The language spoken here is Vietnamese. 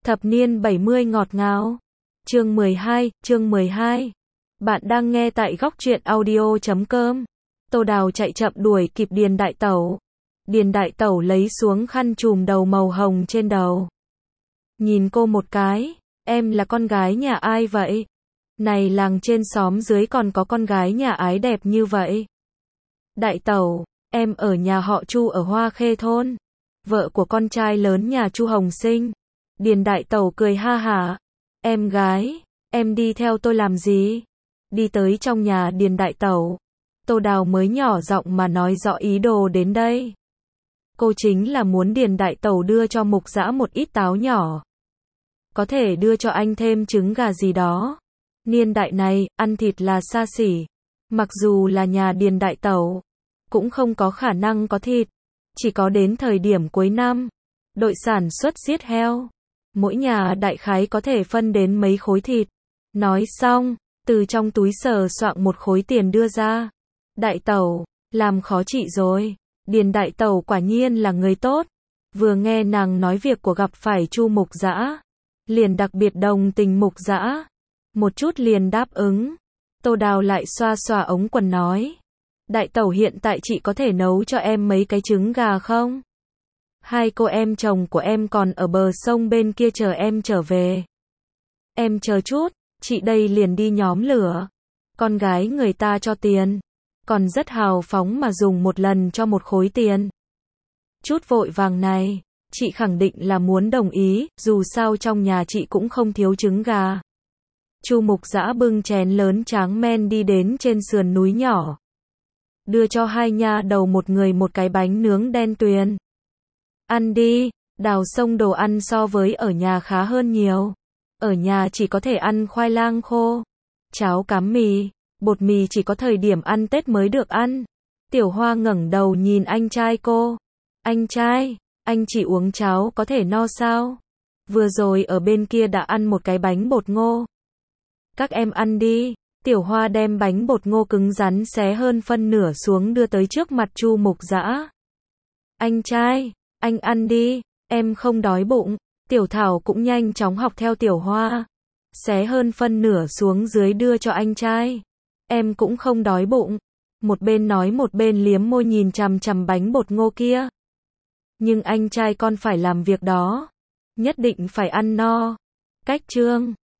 Thập niên 70 ngọt ngào. Chương 12. Bạn đang nghe tại góc truyện audio.com. Tô Đào chạy chậm đuổi kịp Điền Đại Tẩu. Điền Đại Tẩu lấy xuống khăn trùm đầu màu hồng trên đầu. Nhìn cô một cái, em là con gái nhà ai vậy? Này làng trên xóm dưới còn có con gái nhà ái đẹp như vậy. Đại Tẩu, em ở nhà họ Chu ở Hoa Khê thôn. Vợ của con trai lớn nhà Chu Hồng Sinh. Điền Đại Tẩu cười ha hả. Em gái, em đi theo tôi làm gì? Đi tới trong nhà Điền Đại Tẩu. Tô Đào mới nhỏ giọng mà nói rõ ý đồ đến đây. Cô chính là muốn Điền Đại Tẩu đưa cho Mục Dã một ít táo nhỏ. Có thể đưa cho anh thêm trứng gà gì đó. Niên đại này, ăn thịt là xa xỉ. Mặc dù là nhà Điền Đại Tẩu, cũng không có khả năng có thịt. Chỉ có đến thời điểm cuối năm, đội sản xuất giết heo. Mỗi nhà đại khái có thể phân đến mấy khối thịt. Nói xong, từ trong túi sờ soạng một khối tiền đưa ra. Đại Tẩu, làm khó chị rồi. Điền Đại Tẩu quả nhiên là người tốt. Vừa nghe nàng nói việc của gặp phải Chu Mục Dã, liền đặc biệt đồng tình Mục Dã. Một chút liền đáp ứng. Tô Đào lại xoa xoa ống quần nói. Đại Tẩu hiện tại chị có thể nấu cho em mấy cái trứng gà không? Hai cô em chồng của em còn ở bờ sông bên kia chờ em trở về. Em chờ chút, chị đây liền đi nhóm lửa. Con gái người ta cho tiền, còn rất hào phóng mà dùng một lần cho một khối tiền. Chút vội vàng này, chị khẳng định là muốn đồng ý, dù sao trong nhà chị cũng không thiếu trứng gà. Chu Mục Dã bưng chén lớn tráng men đi đến trên sườn núi nhỏ. Đưa cho hai nha đầu một người một cái bánh nướng đen tuyền. Ăn đi, Đào sông đồ ăn so với ở nhà khá hơn nhiều. Ở nhà chỉ có thể ăn khoai lang khô, cháo cám mì, bột mì chỉ có thời điểm ăn Tết mới được ăn. Tiểu Hoa ngẩng đầu nhìn anh trai cô. Anh trai, anh chỉ uống cháo có thể no sao? Vừa rồi ở bên kia đã ăn một cái bánh bột ngô. Các em ăn đi. Tiểu Hoa đem bánh bột ngô cứng rắn xé hơn phân nửa xuống đưa tới trước mặt Chu Mục Dã. Anh trai, anh ăn đi, em không đói bụng. Tiểu Thảo cũng nhanh chóng học theo Tiểu Hoa. Xé hơn phân nửa xuống dưới đưa cho anh trai. Em cũng không đói bụng. Một bên nói một bên liếm môi nhìn chằm chằm bánh bột ngô kia. Nhưng anh trai con phải làm việc đó. Nhất định phải ăn no. Cách chương